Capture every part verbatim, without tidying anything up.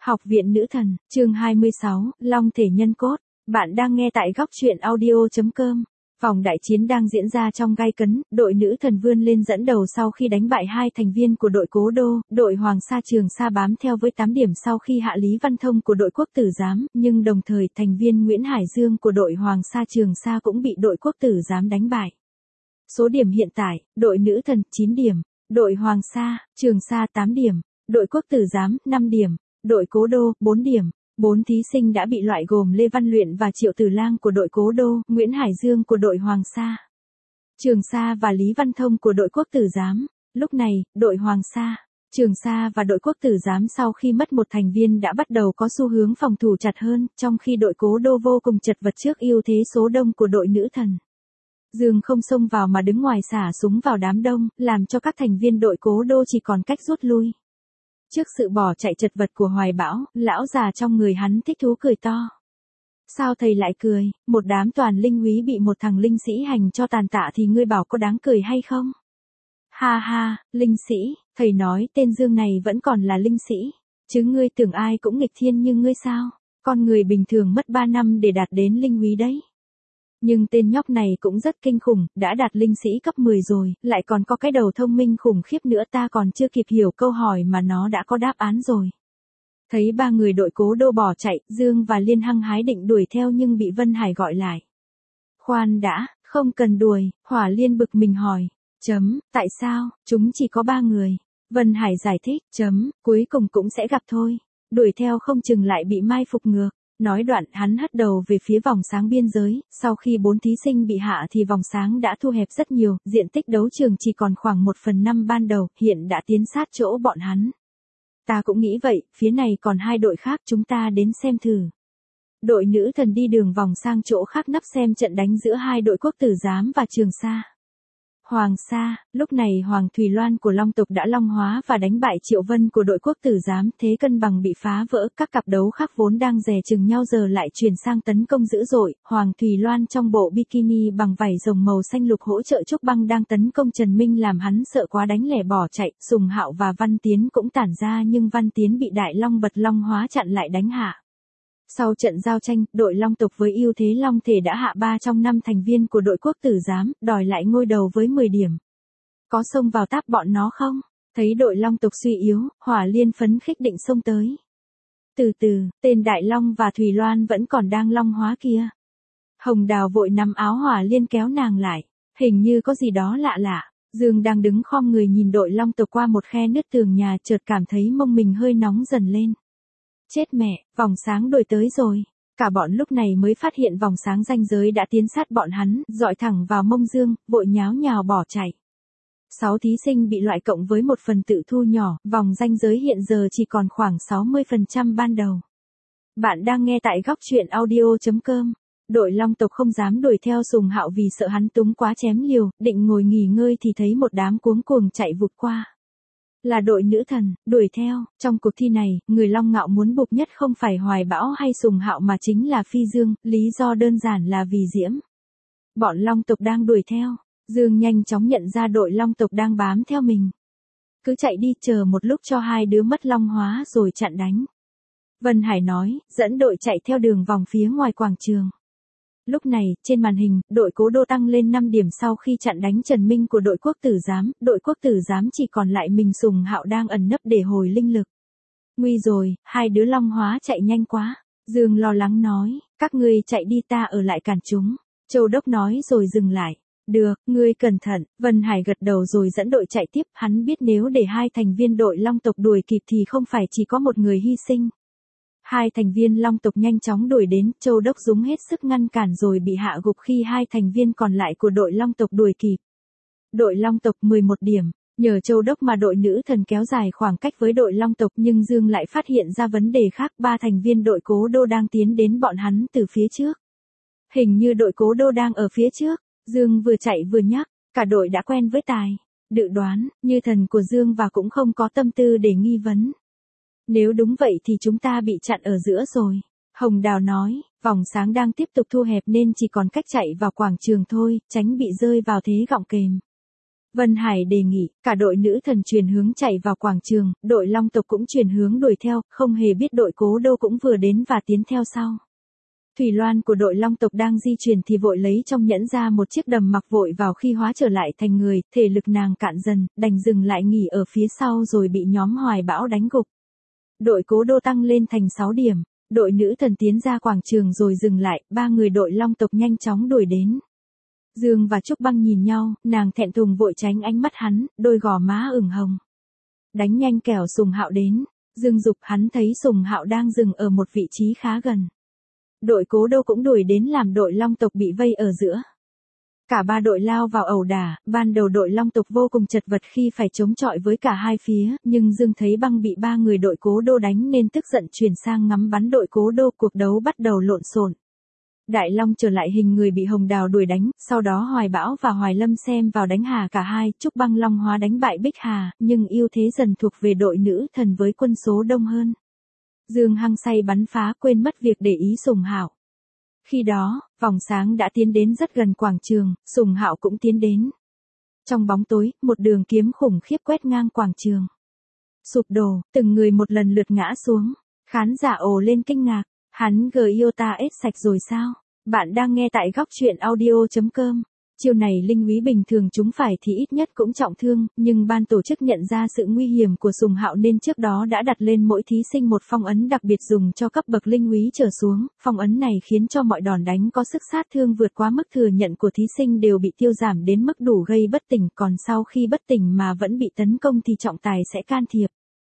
Học viện Nữ Thần, chương hai mươi sáu, Long thể nhân cốt. Bạn đang nghe tại góc truyện audio chấm com. Vòng đại chiến đang diễn ra trong gay cấn, đội Nữ Thần vươn lên dẫn đầu sau khi đánh bại hai thành viên của đội Cố Đô, đội Hoàng Sa Trường Sa bám theo với tám điểm sau khi hạ Lý Văn Thông của đội Quốc Tử Giám, nhưng đồng thời thành viên Nguyễn Hải Dương của đội Hoàng Sa Trường Sa cũng bị đội Quốc Tử Giám đánh bại. Số điểm hiện tại, đội Nữ Thần chín điểm, đội Hoàng Sa Trường Sa tám điểm, đội Quốc Tử Giám năm điểm. Đội Cố Đô, bốn điểm. Bốn thí sinh đã bị loại gồm Lê Văn Luyện và Triệu Tử Lang của đội Cố Đô, Nguyễn Hải Dương của đội Hoàng Sa Trường Sa và Lý Văn Thông của đội Quốc Tử Giám. Lúc này, đội Hoàng Sa Trường Sa và đội Quốc Tử Giám sau khi mất một thành viên đã bắt đầu có xu hướng phòng thủ chặt hơn, trong khi đội Cố Đô vô cùng chật vật trước ưu thế số đông của đội Nữ Thần. Dương không xông vào mà đứng ngoài xả súng vào đám đông, làm cho các thành viên đội Cố Đô chỉ còn cách rút lui. Trước sự bỏ chạy chật vật của Hoài Bão, lão già trong người hắn thích thú cười to. Sao thầy lại cười, một đám toàn linh úy bị một thằng linh sĩ hành cho tàn tạ thì ngươi bảo có đáng cười hay không? Ha ha, linh sĩ, thầy nói tên Dương này vẫn còn là linh sĩ, chứ ngươi tưởng ai cũng nghịch thiên như ngươi sao? Con người bình thường mất ba năm để đạt đến linh úy đấy. Nhưng tên nhóc này cũng rất kinh khủng, đã đạt linh sĩ cấp mười rồi, lại còn có cái đầu thông minh khủng khiếp nữa, ta còn chưa kịp hiểu câu hỏi mà nó đã có đáp án rồi. Thấy ba người đội Cố Đô bỏ chạy, Dương và Liên hăng hái định đuổi theo nhưng bị Vân Hải gọi lại. Khoan đã, không cần đuổi, Hỏa Liên bực mình hỏi. Chấm, tại sao, chúng chỉ có ba người. Vân Hải giải thích, chấm, cuối cùng cũng sẽ gặp thôi. Đuổi theo không chừng lại bị mai phục ngược. Nói đoạn hắn hất đầu về phía vòng sáng biên giới, sau khi bốn thí sinh bị hạ thì vòng sáng đã thu hẹp rất nhiều, diện tích đấu trường chỉ còn khoảng một phần năm ban đầu, hiện đã tiến sát chỗ bọn hắn. Ta cũng nghĩ vậy, phía này còn hai đội khác, chúng ta đến xem thử. Đội Nữ Thần đi đường vòng sang chỗ khác nấp xem trận đánh giữa hai đội Quốc Tử Giám và Trường Sa. Hoàng Sa, lúc này Hoàng Thùy Loan của Long tộc đã long hóa và đánh bại Triệu Vân của đội Quốc Tử Giám, thế cân bằng bị phá vỡ, các cặp đấu khác vốn đang dè chừng nhau giờ lại chuyển sang tấn công dữ dội. Hoàng Thùy Loan trong bộ bikini bằng vải rồng màu xanh lục hỗ trợ Trúc Băng đang tấn công Trần Minh làm hắn sợ quá đánh lẻ bỏ chạy, Sùng Hạo và Văn Tiến cũng tản ra nhưng Văn Tiến bị Đại Long bật long hóa chặn lại đánh hạ. Sau trận giao tranh, đội Long tộc với ưu thế Long thể đã hạ ba trong năm thành viên của đội Quốc Tử Giám, đòi lại ngôi đầu với mười điểm. Có xông vào táp bọn nó không? Thấy đội Long tộc suy yếu, Hỏa Liên phấn khích định xông tới. Từ từ, tên Đại Long và Thùy Loan vẫn còn đang long hóa kia. Hồng Đào vội nắm áo Hỏa Liên kéo nàng lại. Hình như có gì đó lạ lạ. Dương đang đứng khom người nhìn đội Long tộc qua một khe nứt tường nhà, chợt cảm thấy mông mình hơi nóng dần lên. Chết mẹ, vòng sáng đuổi tới rồi. Cả bọn lúc này mới phát hiện vòng sáng ranh giới đã tiến sát bọn hắn, dọi thẳng vào mông Dương, vội nháo nhào bỏ chạy. Sáu thí sinh bị loại cộng với một phần tự thu nhỏ, vòng ranh giới hiện giờ chỉ còn khoảng sáu mươi phần trăm ban đầu. Bạn đang nghe tại góc truyện audio chấm com. Đội Long tộc không dám đuổi theo Sùng Hạo vì sợ hắn túng quá chém liều, định ngồi nghỉ ngơi thì thấy một đám cuống cuồng chạy vụt qua. Là đội Nữ Thần, đuổi theo. Trong cuộc thi này, người Long Ngạo muốn bục nhất không phải Hoài Bão hay Sùng Hạo mà chính là Phi Dương, lý do đơn giản là vì Diễm. Bọn Long tộc đang đuổi theo. Dương nhanh chóng nhận ra đội Long tộc đang bám theo mình. Cứ chạy đi, chờ một lúc cho hai đứa mất long hóa rồi chặn đánh. Vân Hải nói, dẫn đội chạy theo đường vòng phía ngoài quảng trường. Lúc này, trên màn hình, đội Cố Đô tăng lên năm điểm sau khi chặn đánh Trần Minh của đội Quốc Tử Giám, đội Quốc Tử Giám chỉ còn lại mình Sùng Hạo đang ẩn nấp để hồi linh lực. Nguy rồi, hai đứa long hóa chạy nhanh quá. Dương lo lắng nói, các ngươi chạy đi, ta ở lại cản chúng. Châu Đốc nói rồi dừng lại. Được, ngươi cẩn thận. Vân Hải gật đầu rồi dẫn đội chạy tiếp, hắn biết nếu để hai thành viên đội Long tộc đuổi kịp thì không phải chỉ có một người hy sinh. Hai thành viên Long tộc nhanh chóng đuổi đến, Châu Đốc dùng hết sức ngăn cản rồi bị hạ gục khi hai thành viên còn lại của đội Long tộc đuổi kịp. Đội Long tộc mười một điểm, nhờ Châu Đốc mà đội Nữ Thần kéo dài khoảng cách với đội Long tộc, nhưng Dương lại phát hiện ra vấn đề khác, ba thành viên đội Cố Đô đang tiến đến bọn hắn từ phía trước. Hình như đội Cố Đô đang ở phía trước, Dương vừa chạy vừa nhắc, cả đội đã quen với tài, dự đoán, như thần của Dương và cũng không có tâm tư để nghi vấn. Nếu đúng vậy thì chúng ta bị chặn ở giữa rồi. Hồng Đào nói, vòng sáng đang tiếp tục thu hẹp nên chỉ còn cách chạy vào quảng trường thôi, tránh bị rơi vào thế gọng kềm. Vân Hải đề nghị, cả đội nữ thần chuyển hướng chạy vào quảng trường, đội long tộc cũng chuyển hướng đuổi theo, không hề biết đội cố đô cũng vừa đến và tiến theo sau. Thủy Loan của đội long tộc đang di chuyển thì vội lấy trong nhẫn ra một chiếc đầm mặc vội vào khi hóa trở lại thành người, thể lực nàng cạn dần, đành dừng lại nghỉ ở phía sau rồi bị nhóm Hoài Bão đánh gục. Đội cố đô tăng lên thành sáu điểm, đội nữ thần tiến ra quảng trường rồi dừng lại, ba người đội long tộc nhanh chóng đuổi đến. Dương và Trúc Băng nhìn nhau, nàng thẹn thùng vội tránh ánh mắt hắn, đôi gò má ửng hồng. Đánh nhanh kẻo Sùng Hạo đến, Dương giục hắn thấy Sùng Hạo đang dừng ở một vị trí khá gần. Đội cố đô cũng đuổi đến làm đội long tộc bị vây ở giữa. Cả ba đội lao vào ẩu đả, ban đầu đội long tộc vô cùng chật vật khi phải chống chọi với cả hai phía, nhưng Dương thấy Băng bị ba người đội cố đô đánh nên tức giận chuyển sang ngắm bắn đội cố đô, cuộc đấu bắt đầu lộn xộn. Đại Long trở lại hình người bị Hồng Đào đuổi đánh, sau đó Hoài Bão và Hoài Lâm xem vào đánh Hà cả hai, Trúc Băng Long hóa đánh bại Bích Hà, nhưng ưu thế dần thuộc về đội nữ thần với quân số đông hơn. Dương hăng say bắn phá quên mất việc để ý Sùng Hạo. Khi đó, vòng sáng đã tiến đến rất gần quảng trường, Sùng Hạo cũng tiến đến. Trong bóng tối, một đường kiếm khủng khiếp quét ngang quảng trường. Sụp đổ, từng người một lần lượt ngã xuống, khán giả ồ lên kinh ngạc. Hắn gờ yêu ta ết sạch rồi sao? Bạn đang nghe tại góc truyện audio chấm com. Chiêu này linh úy bình thường chúng phải thì ít nhất cũng trọng thương, nhưng ban tổ chức nhận ra sự nguy hiểm của Sùng Hạo nên trước đó đã đặt lên mỗi thí sinh một phong ấn đặc biệt dùng cho cấp bậc linh úy trở xuống. Phong ấn này khiến cho mọi đòn đánh có sức sát thương vượt quá mức thừa nhận của thí sinh đều bị tiêu giảm đến mức đủ gây bất tỉnh, còn sau khi bất tỉnh mà vẫn bị tấn công thì trọng tài sẽ can thiệp.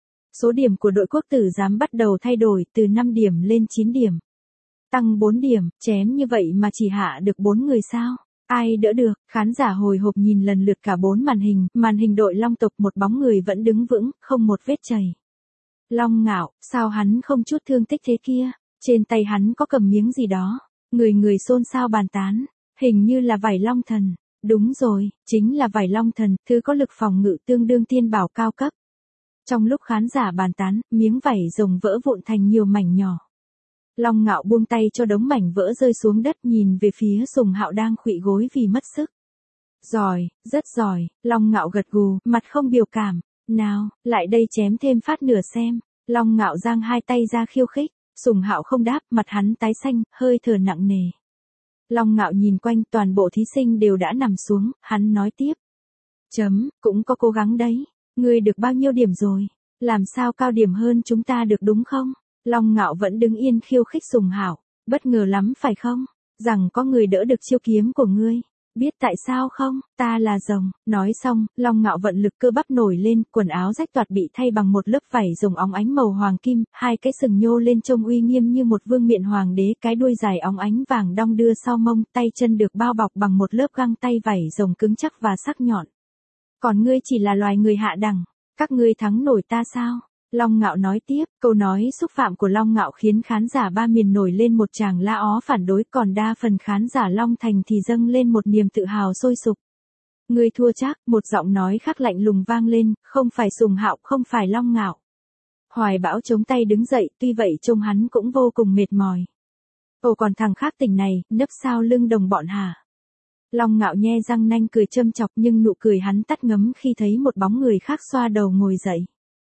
Số điểm của đội quốc tử giám bắt đầu thay đổi từ năm điểm lên chín điểm. Tăng bốn điểm, chém như vậy mà chỉ hạ được bốn người sao? Ai đỡ được? Khán giả hồi hộp nhìn lần lượt cả bốn màn hình, màn hình đội long tộc một bóng người vẫn đứng vững, không một vết chảy. Long Ngạo, sao hắn không chút thương tích thế kia? Trên tay hắn có cầm miếng gì đó. Người người xôn xao bàn tán, hình như là vảy long thần. Đúng rồi, chính là vảy long thần, thứ có lực phòng ngự tương đương tiên bảo cao cấp. Trong lúc khán giả bàn tán, miếng vảy rồng vỡ vụn thành nhiều mảnh nhỏ. Long Ngạo buông tay cho đống mảnh vỡ rơi xuống đất, nhìn về phía Sùng Hạo đang khuỵu gối vì mất sức. Giỏi, rất giỏi, Long Ngạo gật gù, mặt không biểu cảm. Nào, lại đây chém thêm phát nửa xem. Long Ngạo giang hai tay ra khiêu khích. Sùng Hạo không đáp, mặt hắn tái xanh, hơi thở nặng nề. Long Ngạo nhìn quanh, toàn bộ thí sinh đều đã nằm xuống, hắn nói tiếp. Chấm, cũng có cố gắng đấy. Ngươi được bao nhiêu điểm rồi? Làm sao cao điểm hơn chúng ta được đúng không? Long Ngạo vẫn đứng yên khiêu khích Sùng Hạo. Bất ngờ lắm phải không? Rằng có người đỡ được chiêu kiếm của ngươi. Biết tại sao không? Ta là rồng. Nói xong, Long Ngạo vận lực cơ bắp nổi lên, quần áo rách toạc bị thay bằng một lớp vảy rồng óng ánh màu hoàng kim, hai cái sừng nhô lên trông uy nghiêm như một vương miện hoàng đế, cái đuôi dài óng ánh vàng đong đưa sau mông, tay chân được bao bọc bằng một lớp găng tay vảy rồng cứng chắc và sắc nhọn. Còn ngươi chỉ là loài người hạ đẳng, các ngươi thắng nổi ta sao? Long Ngạo nói tiếp, câu nói xúc phạm của Long Ngạo khiến khán giả ba miền nổi lên một tràng la ó phản đối, còn đa phần khán giả Long Thành thì dâng lên một niềm tự hào sôi sục. Ngươi thua chắc, một giọng nói khác lạnh lùng vang lên, không phải Sùng Hạo, không phải Long Ngạo. Hoài Bão chống tay đứng dậy, tuy vậy trông hắn cũng vô cùng mệt mỏi. Ồ, còn thằng khác tỉnh này, nấp sau lưng đồng bọn hả? Long Ngạo nhe răng nanh cười châm chọc, nhưng nụ cười hắn tắt ngấm khi thấy một bóng người khác xoa đầu ngồi dậy.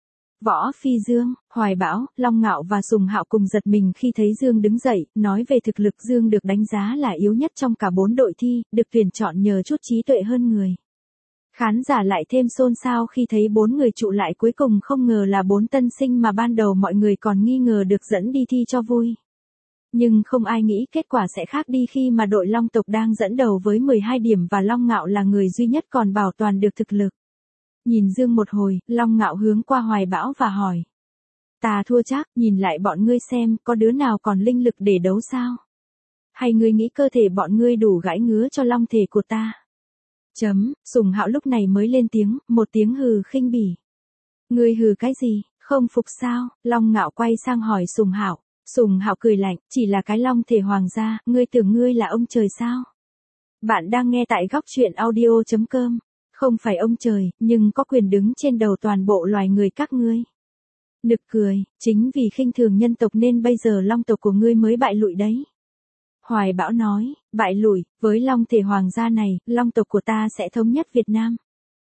Võ Phi Dương, Hoài Bão, Long Ngạo và Sùng Hạo cùng giật mình khi thấy Dương đứng dậy, nói về thực lực Dương được đánh giá là yếu nhất trong cả bốn đội thi, được tuyển chọn nhờ chút trí tuệ hơn người. Khán giả lại thêm xôn xao khi thấy bốn người trụ lại cuối cùng không ngờ là bốn tân sinh mà ban đầu mọi người còn nghi ngờ được dẫn đi thi cho vui. Nhưng không ai nghĩ kết quả sẽ khác đi khi mà đội Long tộc đang dẫn đầu với mười hai điểm và Long Ngạo là người duy nhất còn bảo toàn được thực lực. Nhìn Dương một hồi, Long Ngạo hướng qua Hoài Bão và hỏi. Ta thua chắc, nhìn lại bọn ngươi xem, có đứa nào còn linh lực để đấu sao? Hay ngươi nghĩ cơ thể bọn ngươi đủ gãi ngứa cho long thể của ta? Chấm, Sùng Hạo lúc này mới lên tiếng, một tiếng hừ khinh bỉ. Ngươi hừ cái gì, không phục sao? Long Ngạo quay sang hỏi Sùng Hạo. Sùng Hạo cười lạnh, chỉ là cái long thể hoàng gia, ngươi tưởng ngươi là ông trời sao? Bạn đang nghe tại góc truyện audio chấm com. Không phải ông trời, nhưng có quyền đứng trên đầu toàn bộ loài người các ngươi. Nực cười, chính vì khinh thường nhân tộc nên bây giờ long tộc của ngươi mới bại lụi đấy. Hoài Bão nói, bại lụi, với long thể hoàng gia này, long tộc của ta sẽ thống nhất Việt Nam.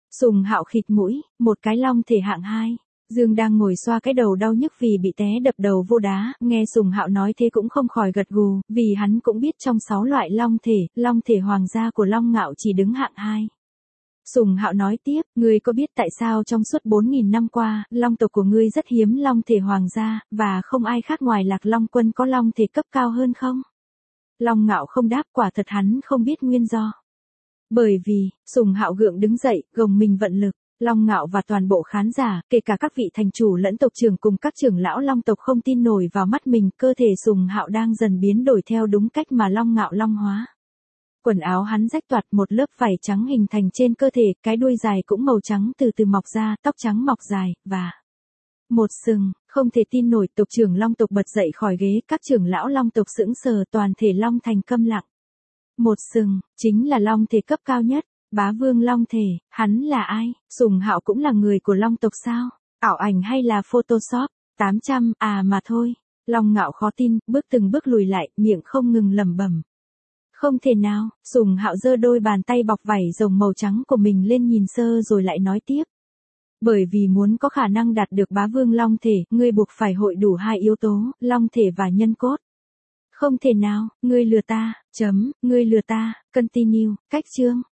Sùng Hạo khịt mũi, một cái long thể hạng hai. Dương đang ngồi xoa cái đầu đau nhức vì bị té đập đầu vô đá, nghe Sùng Hạo nói thế cũng không khỏi gật gù, vì hắn cũng biết trong sáu loại long thể, long thể hoàng gia của Long Ngạo chỉ đứng hạng hai. Sùng Hạo nói tiếp, ngươi có biết tại sao trong suốt bốn nghìn năm qua, long tộc của ngươi rất hiếm long thể hoàng gia, và không ai khác ngoài Lạc Long Quân có long thể cấp cao hơn không? Long Ngạo không đáp, quả thật hắn không biết nguyên do. Bởi vì, Sùng Hạo gượng đứng dậy, gồng mình vận lực. Long Ngạo và toàn bộ khán giả, kể cả các vị thành chủ lẫn tộc trưởng cùng các trưởng lão long tộc không tin nổi vào mắt mình, cơ thể Sùng Hạo đang dần biến đổi theo đúng cách mà Long Ngạo long hóa. Quần áo hắn rách toạc, một lớp vảy trắng hình thành trên cơ thể, cái đuôi dài cũng màu trắng từ từ mọc ra, tóc trắng mọc dài, và một sừng, không thể tin nổi. Tộc trưởng long tộc bật dậy khỏi ghế, các trưởng lão long tộc sững sờ, toàn thể long thành câm lặng. Một sừng, chính là long thể cấp cao nhất. Bá vương long thể, hắn là ai? Sùng Hạo cũng là người của long tộc sao? Ảo ảnh hay là Photoshop? tám trăm, à mà thôi. Long Ngạo khó tin, bước từng bước lùi lại, miệng không ngừng lẩm bẩm. Không thể nào. Sùng Hạo giơ đôi bàn tay bọc vảy rồng màu trắng của mình lên nhìn sơ rồi lại nói tiếp. Bởi vì muốn có khả năng đạt được bá vương long thể, ngươi buộc phải hội đủ hai yếu tố, long thể và nhân cốt. Không thể nào, ngươi lừa ta, chấm, ngươi lừa ta, continue, cách chương.